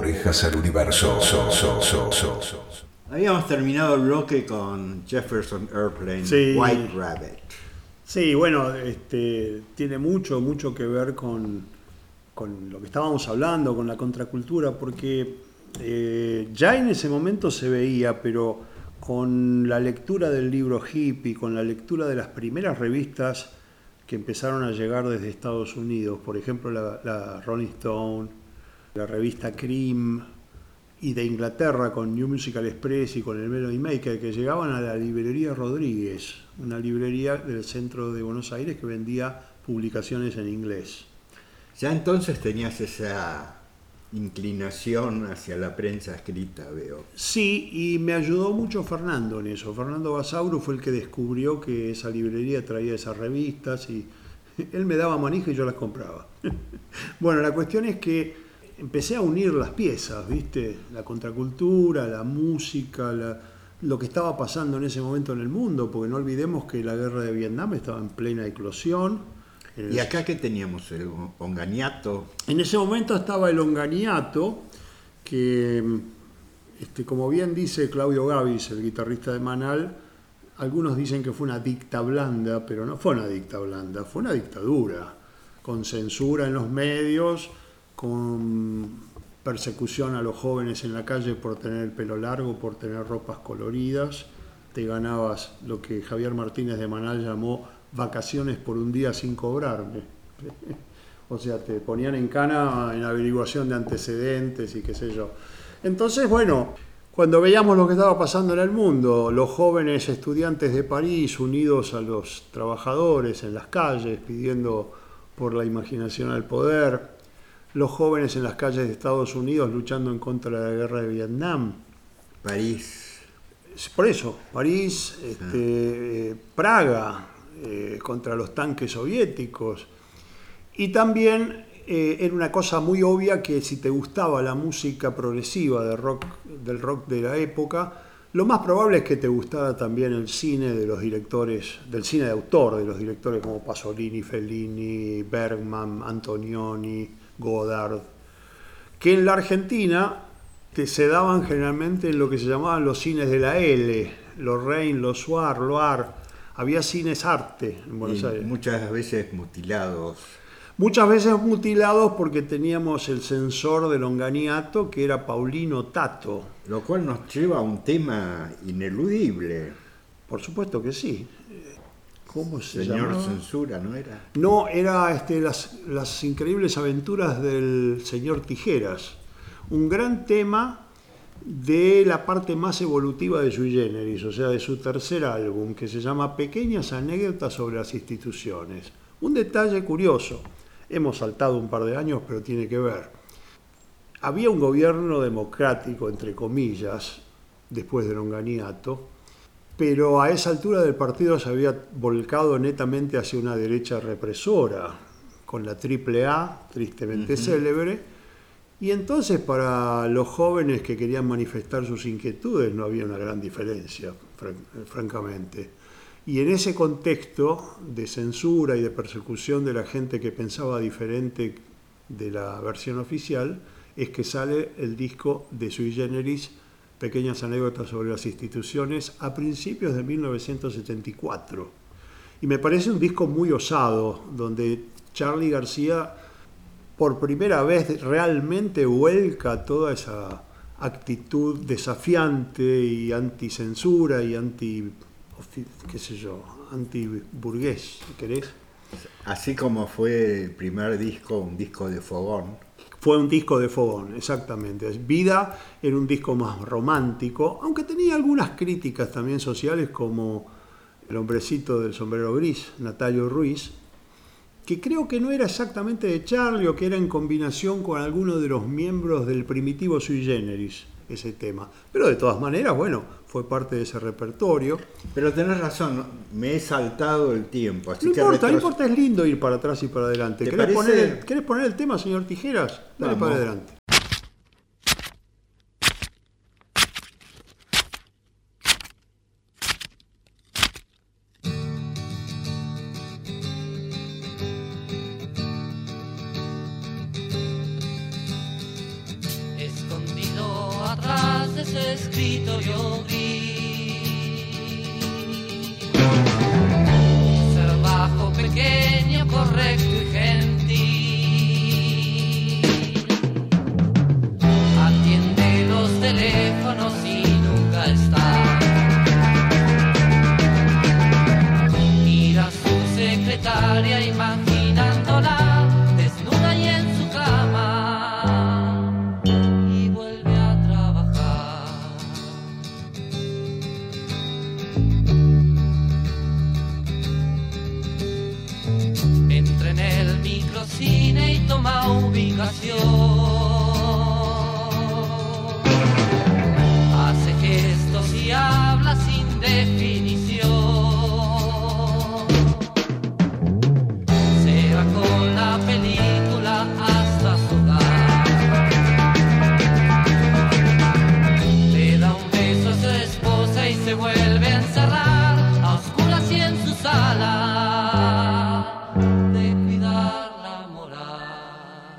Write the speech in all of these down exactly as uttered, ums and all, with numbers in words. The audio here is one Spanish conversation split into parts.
orejas al universo. So, so, so, so, so. Habíamos terminado el bloque con Jefferson Airplane, sí. White Rabbit. Sí, bueno, este, tiene mucho, mucho que ver con, con lo que estábamos hablando, con la contracultura, porque eh, ya en ese momento se veía, pero con la lectura del libro hippie, con la lectura de las primeras revistas que empezaron a llegar desde Estados Unidos, por ejemplo la, la Rolling Stone, la revista Cream, y de Inglaterra con New Musical Express y con el Melody Maker, que llegaban a la librería Rodríguez, una librería del centro de Buenos Aires que vendía publicaciones en inglés. Ya entonces tenías esa inclinación hacia la prensa escrita, veo. Sí, y me ayudó mucho Fernando en eso. Fernando Basauro fue el que descubrió que esa librería traía esas revistas y él me daba manija y yo las compraba. Bueno, la cuestión es que empecé a unir las piezas, ¿viste? La contracultura, la música, la, lo que estaba pasando en ese momento en el mundo, porque no olvidemos que la guerra de Vietnam estaba en plena eclosión. ¿Y acá qué teníamos? ¿El Onganiato? En ese momento estaba el Onganiato, que, este, como bien dice Claudio Gavis, el guitarrista de Manal, algunos dicen que fue una dicta blanda, pero no fue una dicta blanda, fue una dictadura, con censura en los medios, con persecución a los jóvenes en la calle por tener el pelo largo, por tener ropas coloridas. Te ganabas lo que Javier Martínez de Manal llamó vacaciones por un día sin cobrarme. O sea, te ponían en cana en averiguación de antecedentes y qué sé yo. Entonces, bueno, cuando veíamos lo que estaba pasando en el mundo, los jóvenes estudiantes de París unidos a los trabajadores en las calles pidiendo por la imaginación al poder, los jóvenes en las calles de Estados Unidos luchando en contra de la guerra de Vietnam. París. Por eso, París, este, eh, Praga, eh, contra los tanques soviéticos. Y también eh, era una cosa muy obvia que si te gustaba la música progresiva de rock, del rock de la época, lo más probable es que te gustara también el cine de los directores, del cine de autor, de los directores como Pasolini, Fellini, Bergman, Antonioni, Godard, que en la Argentina te se daban generalmente en lo que se llamaban los cines de la L, los Rein, los Suar, Loar. Había cines arte en Buenos y Aires. Muchas veces mutilados. Muchas veces mutilados porque teníamos el censor del Onganiato, que era Paulino Tato. Lo cual nos lleva a un tema ineludible. Por supuesto que sí. ¿Cómo se Señor llamaba? Censura, ¿no era? No, era este, las, las increíbles aventuras del señor Tijeras. Un gran tema de la parte más evolutiva de Sui Generis, o sea, de su tercer álbum, que se llama Pequeñas anécdotas sobre las instituciones. Un detalle curioso. Hemos saltado un par de años, pero tiene que ver. Había un gobierno democrático, entre comillas, después del Onganiato, pero a esa altura del partido se había volcado netamente hacia una derecha represora, con la triple A, tristemente uh-huh. célebre, y entonces para los jóvenes que querían manifestar sus inquietudes no había una gran diferencia, fran- francamente. Y en ese contexto de censura y de persecución de la gente que pensaba diferente de la versión oficial, es que sale el disco de Sui Generis, Pequeñas anécdotas sobre las instituciones, a principios de mil novecientos setenta y cuatro. Y me parece un disco muy osado, donde Charly García por primera vez realmente vuelca toda esa actitud desafiante y anticensura y anti, qué sé yo, antiburgués, ¿querés? Así como fue el primer disco, un disco de fogón. Fue un disco de fogón, exactamente. Vida era un disco más romántico, aunque tenía algunas críticas también sociales, como El hombrecito del sombrero gris, Natalio Ruiz, que creo que no era exactamente de Charly, o que era en combinación con alguno de los miembros del primitivo Sui Generis, ese tema. Pero de todas maneras, bueno, fue parte de ese repertorio. Pero tenés razón, me he saltado el tiempo. Así no que importa, retros... no importa, es lindo ir para atrás y para adelante. ¿Querés, parece... poner el, ¿Querés poner el tema, señor Tijeras? Dale Vamos. para adelante. ese escritorio gris. Ser bajo, pequeño, correcto y gentil. Atiende los teléfonos y nunca está. Mira a su secretaria imaginándola desnuda y en su cama y vuelve a trabajar. Entra en el microcine y toma ubicación. Hace gestos y habla sin definición. Se va con la película hasta su hogar. Le da un beso a su esposa y se vuelve a encerrar a oscuras y en su sala de cuidar la moral.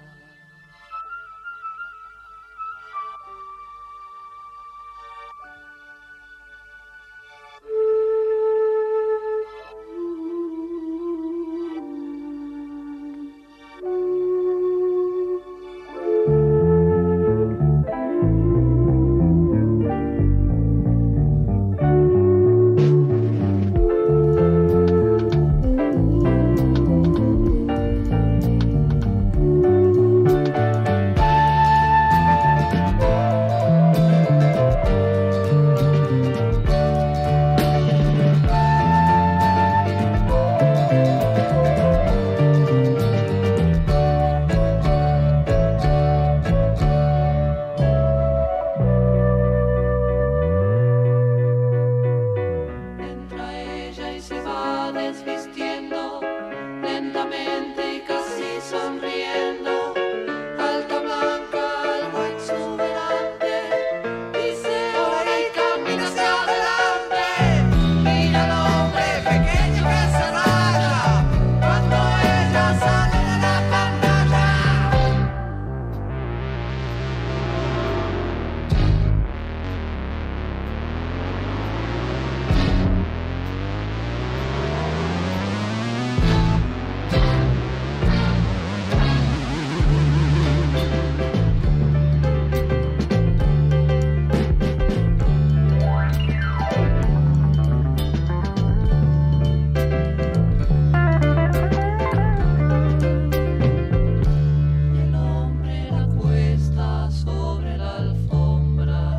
Entra ella y se va desvistiendo lentamente y casi sonriendo. Alta, blanca, algo exuberante, dice hola y camina hacia adelante. Mira al hombre pequeño que se raya cuando ella sale de la pantalla. El hombre la acuesta sobre la alfombra,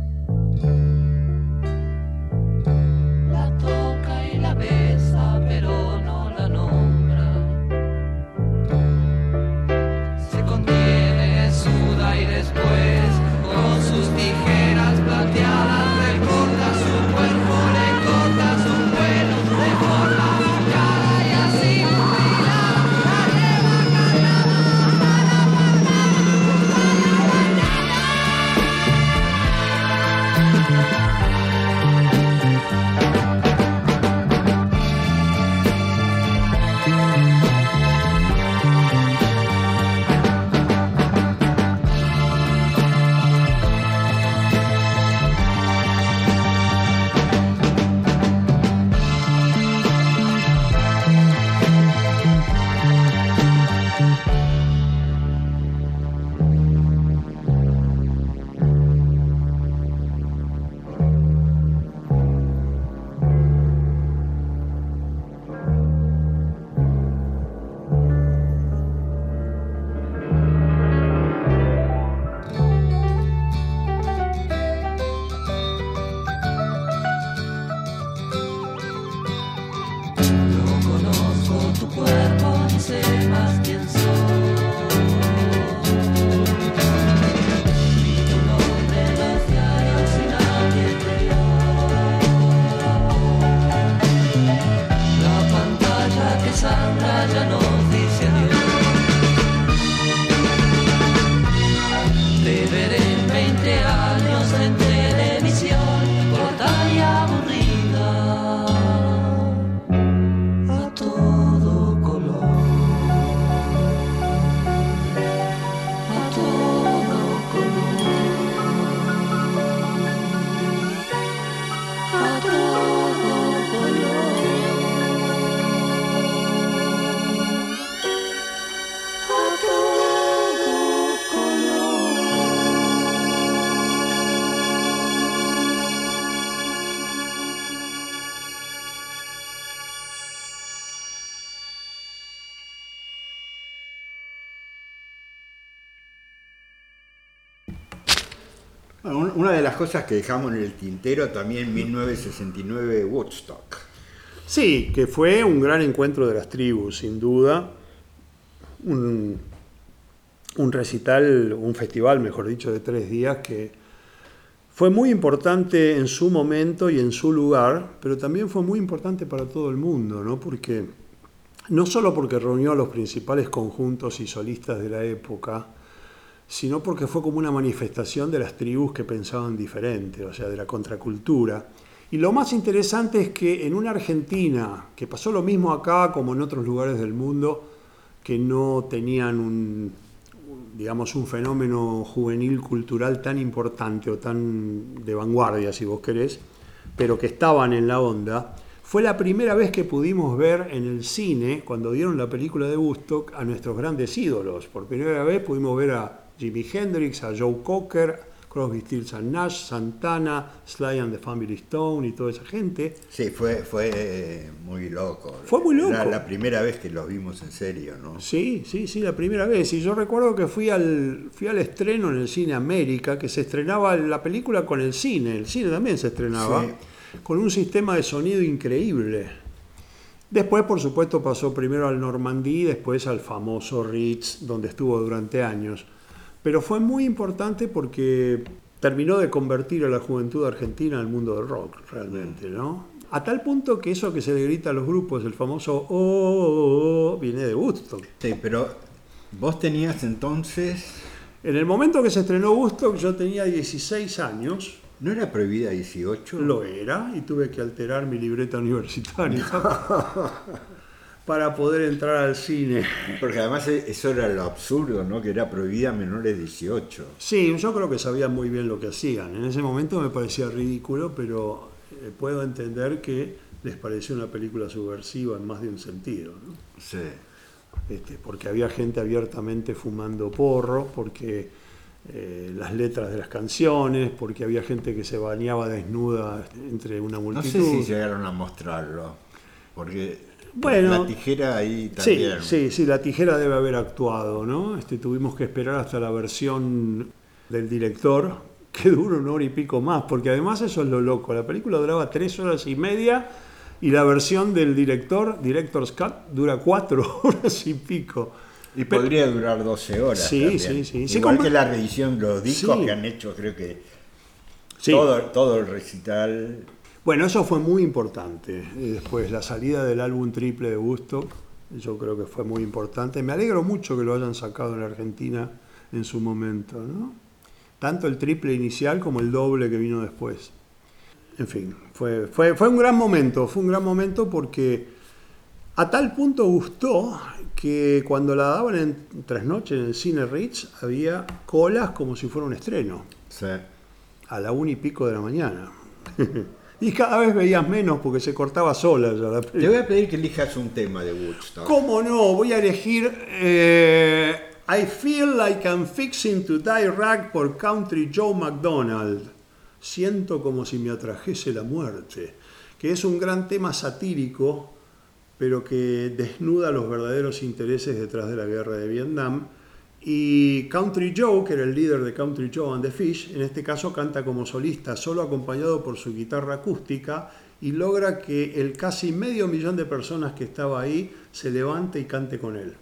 la toca y la besa, pero no la nombra. Se contiene, suda y después, con sus tijeras plateadas, recorta su cuerpo, le corta sus pelos de forma marcada y así mutila, la lleva cargada para no conozco tu cuerpo ni sé más quién soy. Vi tu nombre en los diarios y nadie te vio. La pantalla que sangra ya nos dice adiós. Te veré en veinte años en televisión, corta y aburrida, a todo color. A todo color. Bueno, una de las cosas que dejamos en el tintero también mil novecientos sesenta y nueve Woodstock. Sí, que fue un gran encuentro de las tribus, sin duda. Un, un recital, un festival, mejor dicho, de tres días que fue muy importante en su momento y en su lugar, pero también fue muy importante para todo el mundo, ¿no? Porque, no solo porque reunió a los principales conjuntos y solistas de la época, sino porque fue como una manifestación de las tribus que pensaban diferente, o sea, de la contracultura. Y lo más interesante es que en una Argentina, que pasó lo mismo acá como en otros lugares del mundo, que no tenían un, digamos, un fenómeno juvenil cultural tan importante o tan de vanguardia, si vos querés, pero que estaban en la onda, fue la primera vez que pudimos ver en el cine, cuando dieron la película de Woodstock, a nuestros grandes ídolos. Por primera vez pudimos ver a Jimi Hendrix, a Joe Cocker, Crosby, Stills and Nash, Santana, Sly and the Family Stone y toda esa gente. Sí, fue, fue eh, muy loco. Fue muy loco. Era la primera vez que los vimos en serio, ¿no? Sí, sí, sí, la primera vez. Y yo recuerdo que fui al, fui al estreno en el Cine América, que se estrenaba la película con el cine. El cine también se estrenaba, sí, con un sistema de sonido increíble. Después, por supuesto, pasó primero al Normandí, después al famoso Ritz, donde estuvo durante años. Pero fue muy importante porque terminó de convertir a la juventud argentina al mundo del rock, realmente, ¿no? A tal punto que eso que se le grita a los grupos, el famoso oh, oh, oh, viene de Woodstock. Sí, pero vos tenías entonces... En el momento que se estrenó Woodstock yo tenía dieciséis años. ¿No era prohibida dieciocho? Lo era, y tuve que alterar mi libreta universitaria para poder entrar al cine. Porque además eso era lo absurdo, ¿no? Que era prohibida a menores de dieciocho. Sí, yo creo que sabían muy bien lo que hacían. En ese momento me parecía ridículo, pero eh, puedo entender que les pareció una película subversiva en más de un sentido, ¿no? Sí. Este, porque había gente abiertamente fumando porro, porque eh, las letras de las canciones, porque había gente que se bañaba desnuda entre una multitud. No sé si llegaron a mostrarlo, porque... Bueno, la tijera ahí también. Sí, sí, sí, la tijera debe haber actuado, ¿no? Este, tuvimos que esperar hasta la versión del director, que dura una hora y pico más, porque además eso es lo loco. La película duraba tres horas y media y la versión del director, Director's Cut, dura cuatro horas y pico. Y Pero, podría durar doce horas. Sí, también. sí, sí. Igual sí, como... que la reedición, los discos sí. que han hecho, creo que sí. todo, todo el recital... Bueno, eso fue muy importante. Y después, la salida del álbum triple de Woodstock, yo creo que fue muy importante. Me alegro mucho que lo hayan sacado en la Argentina en su momento, ¿no? Tanto el triple inicial como el doble que vino después. En fin, fue, fue, fue un gran momento. Fue un gran momento porque a tal punto gustó que cuando la daban en Tres Noches en el Cine Ritz había colas como si fuera un estreno. Sí. A la una y pico de la mañana. Y cada vez veías menos porque se cortaba sola ya la película. Te voy a pedir que elijas un tema de Woodstock. ¿Cómo no? Voy a elegir eh, I Feel Like I'm Fixing to Die Rag por Country Joe McDonald. Siento como si me atrajese la muerte. Que es un gran tema satírico, pero que desnuda los verdaderos intereses detrás de la guerra de Vietnam. Y Country Joe, que era el líder de Country Joe and the Fish, en este caso canta como solista, solo acompañado por su guitarra acústica, y logra que el casi medio millón de personas que estaba ahí se levante y cante con él.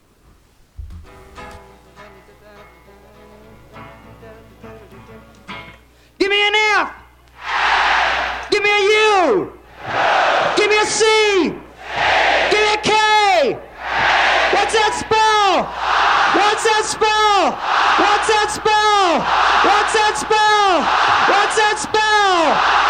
Give me an F! Give me a U! Give me a C! Give me a K! What's that spell? What's that spell? What's that spell? What's that spell? What's that spell?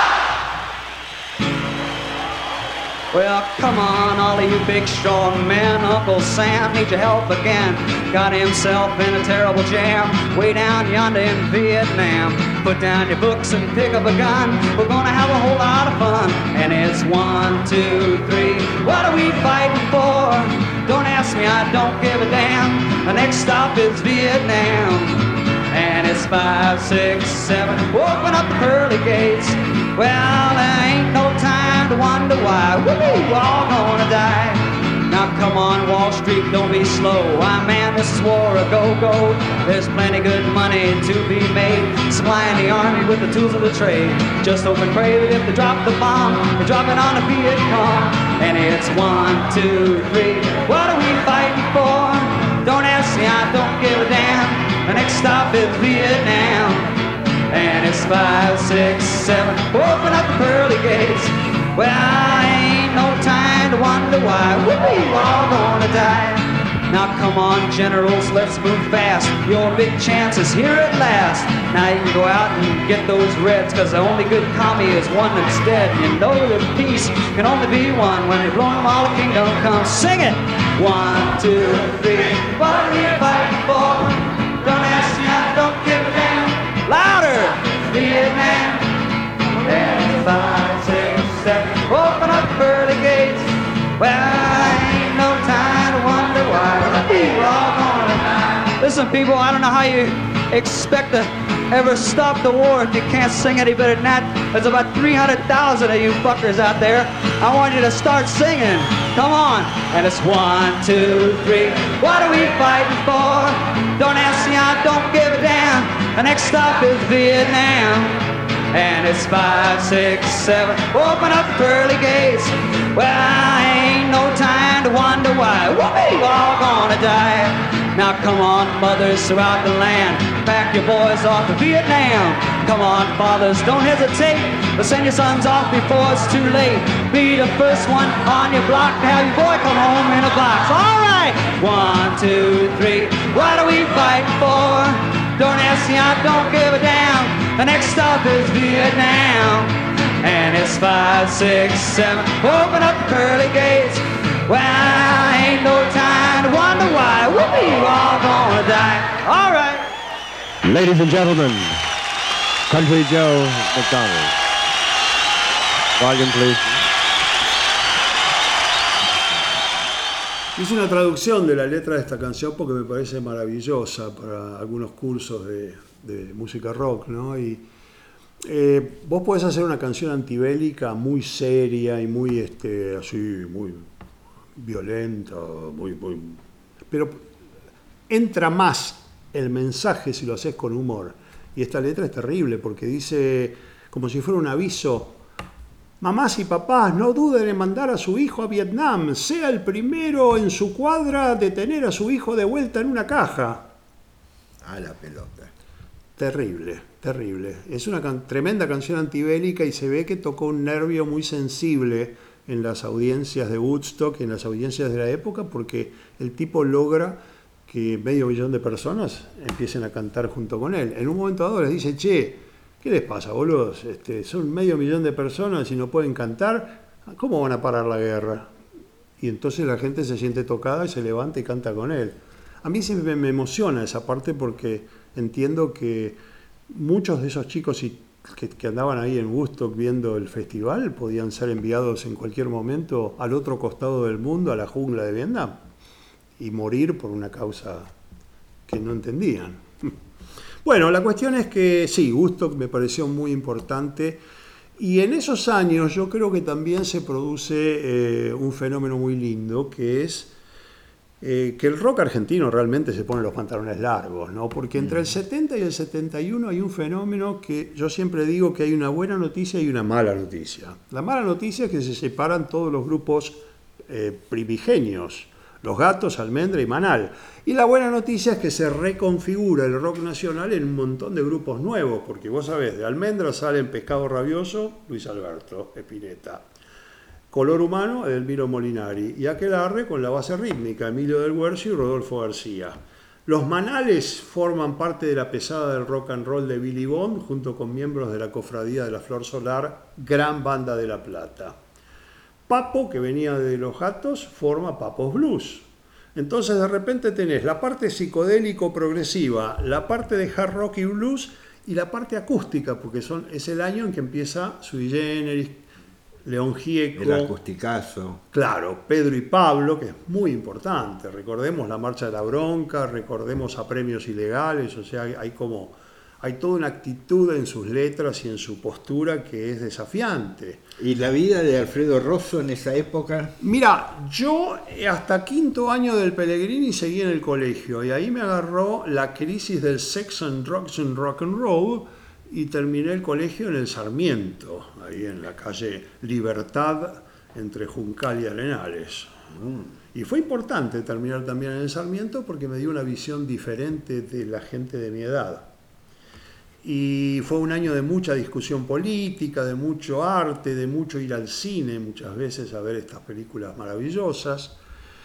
Well, come on, all of you big strong men. Uncle Sam needs your help again. Got himself in a terrible jam way down yonder in Vietnam. Put down your books and pick up a gun. We're gonna have a whole lot of fun. And it's one, two, three. What are we fighting for? Don't ask me, I don't give a damn. The next stop is Vietnam. And it's five, six, seven. Open up the pearly gates. Well, there ain't no time to wonder why. Woo, we're all gonna die. Now Now come on, Wall Street, don't be slow. Why, man, this is war a go-go. There's plenty good money to be made, supplying the army with the tools of the trade. Just hope and pray that if they drop the bomb, they drop it on the Viet Cong. And it's one, two, three, what are we fighting for? Don't ask me, I don't give a damn. The next stop is Vietnam. And it's five, six, seven, open up the pearly gates. Well, ain't no time to wonder why we're all gonna die. Now come on, generals, let's move fast. Your big chance is here at last. Now you can go out and get those reds, cause the only good commie is one that's dead. You know that peace can only be one. When you're blowing them all, the kingdom comes. Sing it! One, two, three, what are we fighting for? Don't ask me, I don't give a damn. Louder! Vietnam! And five, six, seven, open up the pearly gates. Well, ain't no time to wonder why we're all gonna die. Listen, people, I don't know how you expect to ever stop the war if you can't sing any better than that. There's about three hundred thousand of you fuckers out there. I want you to start singing. Come on. And it's one, two, three. What are we fighting for? Don't ask me, I don't give a damn. The next stop is Vietnam. And it's five, six, seven, open up the pearly gates. Well, ain't no time to wonder why we're all gonna die. Now come on, mothers throughout the land, pack your boys off to Vietnam. Come on, fathers, don't hesitate, but send your sons off before it's too late. Be the first one on your block to have your boy come home in a box. All right, one, two, three, what are we fighting for? Don't ask me, I don't give a damn. The next stop is Vietnam. And it's five, six, seven, open up the pearly gates. Well, ain't no time to wonder why we're all gonna die. All right. Ladies and gentlemen, Country Joe McDonald. Volume, please. Hice una traducción de la letra de esta canción porque me parece maravillosa para algunos cursos de, de música rock, ¿no? Y eh, vos podés hacer una canción antibélica muy seria y muy, este, así, muy violenta, muy, muy, pero entra más el mensaje si lo haces con humor. Y esta letra es terrible porque dice, como si fuera un aviso: mamás y papás, no duden en mandar a su hijo a Vietnam. Sea el primero en su cuadra de tener a su hijo de vuelta en una caja. A la pelota. Terrible, terrible. Es una can- tremenda canción antibélica y se ve que tocó un nervio muy sensible en las audiencias de Woodstock, en las audiencias de la época, porque el tipo logra que medio millón de personas empiecen a cantar junto con él. En un momento dado les dice, che, ¿qué les pasa, boludos? Este, son medio millón de personas y no pueden cantar. ¿Cómo van a parar la guerra? Y entonces la gente se siente tocada y se levanta y canta con él. A mí siempre me emociona esa parte porque entiendo que muchos de esos chicos que, que andaban ahí en Woodstock viendo el festival podían ser enviados en cualquier momento al otro costado del mundo, a la jungla de Vietnam, y morir por una causa que no entendían. Bueno, la cuestión es que sí, Woodstock me pareció muy importante y en esos años yo creo que también se produce eh, un fenómeno muy lindo que es eh, que el rock argentino realmente se pone los pantalones largos, ¿no? Porque entre el setenta y el setenta y uno hay un fenómeno que yo siempre digo que hay una buena noticia y una mala noticia. La mala noticia es que se separan todos los grupos eh, primigenios, Los Gatos, Almendra y Manal. Y la buena noticia es que se reconfigura el rock nacional en un montón de grupos nuevos, porque vos sabés, de Almendra salen Pescado Rabioso, Luis Alberto Spinetta, Color Humano, Edelmiro Molinari, y Aquelarre con la base rítmica, Emilio del Guercio y Rodolfo García. Los Manales forman parte de la pesada del rock and roll de Billy Bond, junto con miembros de la Cofradía de la Flor Solar, gran banda de La Plata. Papo, que venía de Los Gatos, forma Papos Blues. Entonces de repente tenés la parte psicodélico-progresiva, la parte de hard rock y blues y la parte acústica, porque son, es el año en que empieza Sui Generis, León Gieco. El acusticazo. Claro, Pedro y Pablo, que es muy importante. Recordemos la Marcha de la Bronca, recordemos a Premios Ilegales, o sea, hay como, hay toda una actitud en sus letras y en su postura que es desafiante. ¿Y la vida de Alfredo Rosso en esa época? Mira, yo hasta quinto año del Pellegrini seguí en el colegio y ahí me agarró la crisis del sex and drugs and rock and roll y terminé el colegio en el Sarmiento, ahí en la calle Libertad entre Juncal y Arenales. Mm. Y fue importante terminar también en el Sarmiento porque me dio una visión diferente de la gente de mi edad. Y fue un año de mucha discusión política, de mucho arte, de mucho ir al cine muchas veces a ver estas películas maravillosas.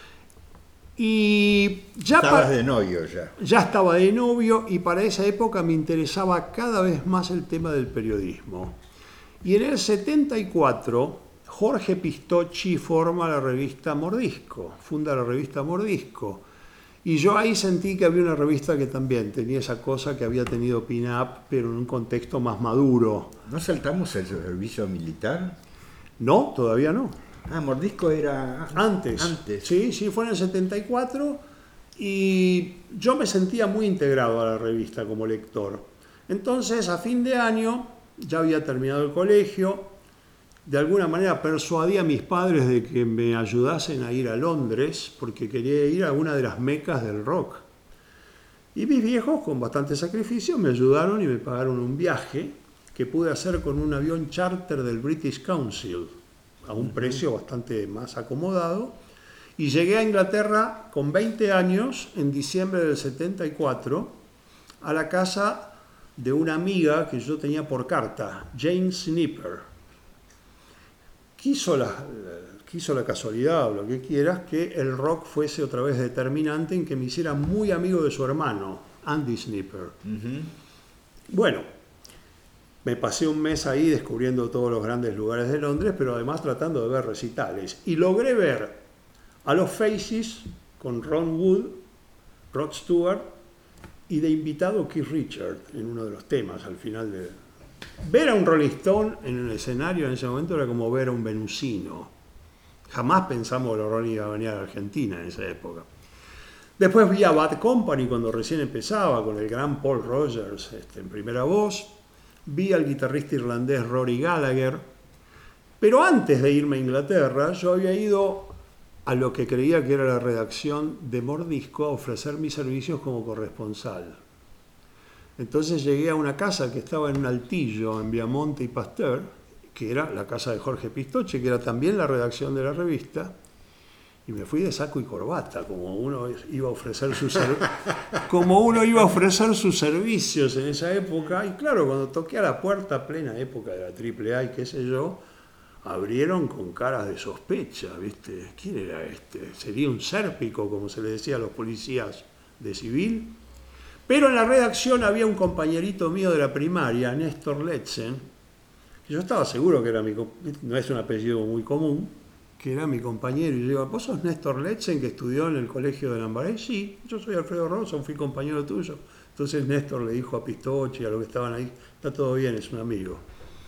Y ya Estabas de novio ya. Ya estaba de novio y para esa época me interesaba cada vez más el tema del periodismo. Y en el setenta y cuatro, Jorge Pistocchi forma la revista Mordisco, funda la revista Mordisco. Y yo ahí sentí que había una revista que también tenía esa cosa que había tenido Pin-Up, pero en un contexto más maduro. ¿No saltamos el servicio militar? No, todavía no. Ah, Mordisco era antes. Antes. Sí, sí, fue en el setenta y cuatro y yo me sentía muy integrado a la revista como lector. Entonces, a fin de año, ya había terminado el colegio, de alguna manera persuadí a mis padres de que me ayudasen a ir a Londres porque quería ir a una de las mecas del rock. Y mis viejos, con bastante sacrificio, me ayudaron y me pagaron un viaje que pude hacer con un avión charter del British Council a un precio bastante más acomodado. Y llegué a Inglaterra con veinte años, en diciembre del setenta y cuatro, a la casa de una amiga que yo tenía por carta, Jane Snipper. Quiso la, quiso la casualidad o lo que quieras que el rock fuese otra vez determinante en que me hiciera muy amigo de su hermano, Andy Snipper. Uh-huh. Bueno, me pasé un mes ahí descubriendo todos los grandes lugares de Londres, pero además tratando de ver recitales. Y logré ver a los Faces con Ron Wood, Rod Stewart y de invitado Keith Richards en uno de los temas al final de... Ver a un Rolling Stone en el escenario en ese momento era como ver a un venusino. Jamás pensamos que los Rolling iban a venir a la Argentina en esa época. Después vi a Bad Company cuando recién empezaba, con el gran Paul Rogers este, en primera voz. Vi al guitarrista irlandés Rory Gallagher. Pero antes de irme a Inglaterra, yo había ido a lo que creía que era la redacción de Mordisco a ofrecer mis servicios como corresponsal. Entonces llegué a una casa que estaba en un altillo, en Viamonte y Pasteur, que era la casa de Jorge Pistocchi, que era también la redacción de la revista, y me fui de saco y corbata, como uno iba a ofrecer sus ser- como uno iba a ofrecer sus servicios en esa época. Y claro, cuando toqué a la puerta, plena época de la triple A y qué sé yo, abrieron con caras de sospecha, ¿viste? ¿Quién era este? ¿Sería un sérpico, como se le decía a los policías de civil? Pero en la redacción había un compañerito mío de la primaria, Néstor Letzen, que yo estaba seguro que era mi, no es un apellido muy común, que era mi compañero. Y yo digo, ¿vos sos Néstor Letzen, que estudió en el colegio de Lambaré? Sí, yo soy Alfredo Rosso, fui compañero tuyo. Entonces Néstor le dijo a Pistocchi, a los que estaban ahí, está todo bien, es un amigo.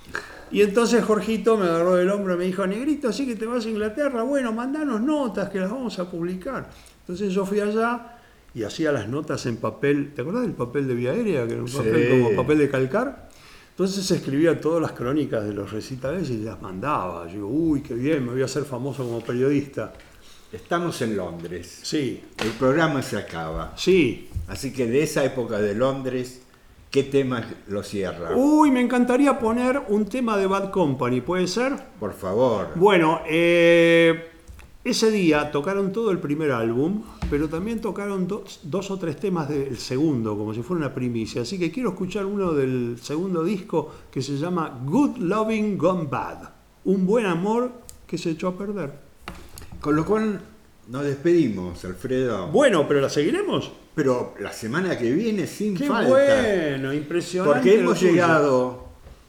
Y entonces Jorgito me agarró del hombro y me dijo, Negrito, ¿sí que te vas a Inglaterra? Bueno, mandanos notas que las vamos a publicar. Entonces yo fui allá y hacía las notas en papel. ¿Te acordás del papel de vía aérea? Que era un papel Sí. como papel de calcar. Entonces escribía todas las crónicas de los recitales y las mandaba. Yo digo, uy, qué bien, me voy a hacer famoso como periodista. Estamos en Londres. Sí, El programa se acaba. sí. Así que de esa época de Londres, ¿qué temas lo cierra? Uy, me encantaría poner un tema de Bad Company, ¿puede ser? Por favor. Bueno, eh, ese día tocaron todo el primer álbum, pero también tocaron dos, dos o tres temas del segundo, como si fuera una primicia. Así que quiero escuchar uno del segundo disco que se llama Good Loving Gone Bad. Un buen amor que se echó a perder. Con lo cual nos despedimos, Alfredo. Bueno, pero ¿la seguiremos? Pero la semana que viene sin ¡Qué falta. bueno! Impresionante. Porque lo hemos tuyo. llegado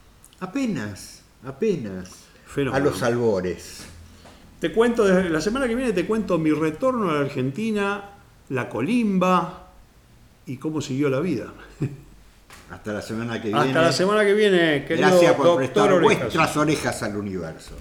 apenas, apenas Fenómeno. a los albores. Te cuento, la semana que viene te cuento mi retorno a la Argentina, la colimba y cómo siguió la vida. Hasta la semana que viene. Hasta la semana que viene, querido Gracias por doctor prestar Orejas. vuestras orejas al universo.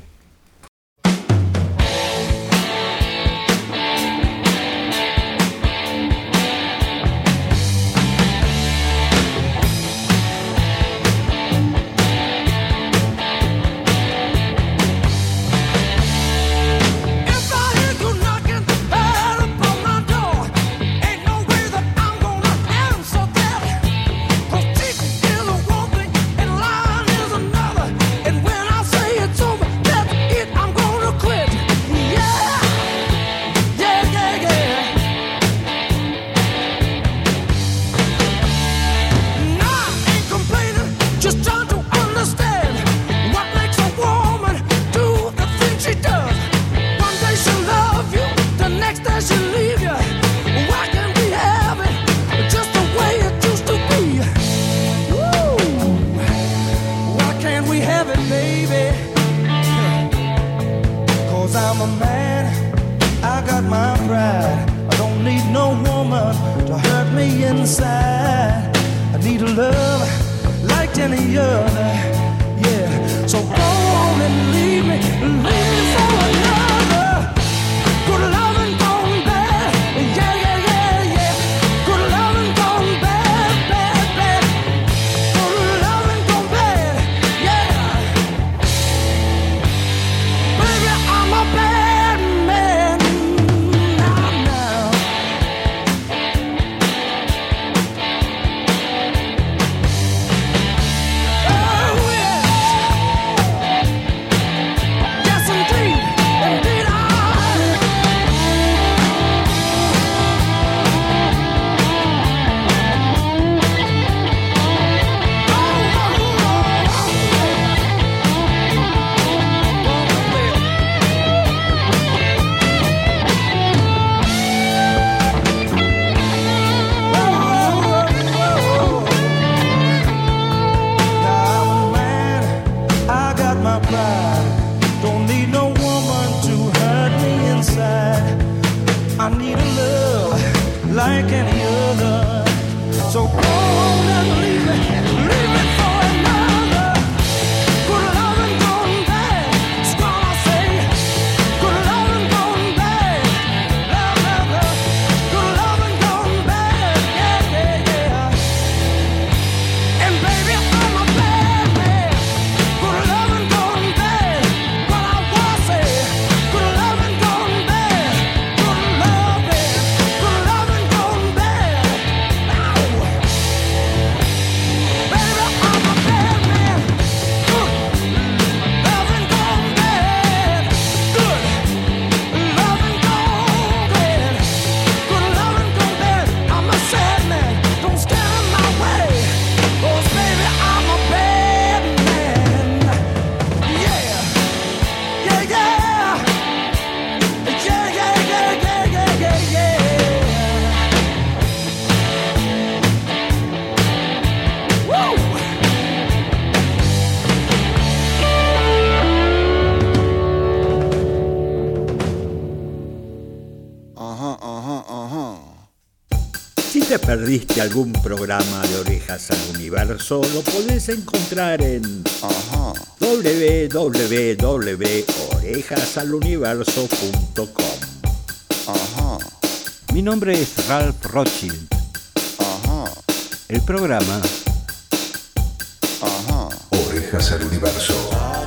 I'm a man, I got my pride. I don't need no woman to hurt me inside. I need a love like any other, yeah. So go on and leave me, leave me for another. Good loving gone bad, yeah, yeah, yeah, yeah. Good loving gone bad, bad, bad. Good loving gone bad, yeah. Baby, I'm a bad man now, now. Oh, yes. Yes, indeed, indeed I. I got my pride. Don't need no woman to hurt me inside. I need a love like any other. So go on and leave me, leave me for another. Good loving gone bad, that's what I say. Good loving gone bad, love, love, love. Good loving gone bad, yeah, yeah, yeah. And baby, I'm a bad man. Good loving gone bad, what I wanna say. Good loving gone bad, good loving, good loving gone bad. Ow. Baby, I'm a bad man. Good loving gone bad, good loving gone bad, good loving gone bad. I'm a sad man, don't stand in my way. 'Cause baby, I'm a bad man. Yeah, yeah, yeah, yeah, yeah, yeah, yeah, yeah, yeah, yeah. Woo! Ajá, ajá, ajá. Si te perdiste algún programa de Orejas al Universo, lo podés encontrar en Ajá. doble u doble u doble u punto orejas al universo punto com. Ajá. Mi nombre es Ralph Rothschild. Ajá. El programa Ajá. Orejas al Universo.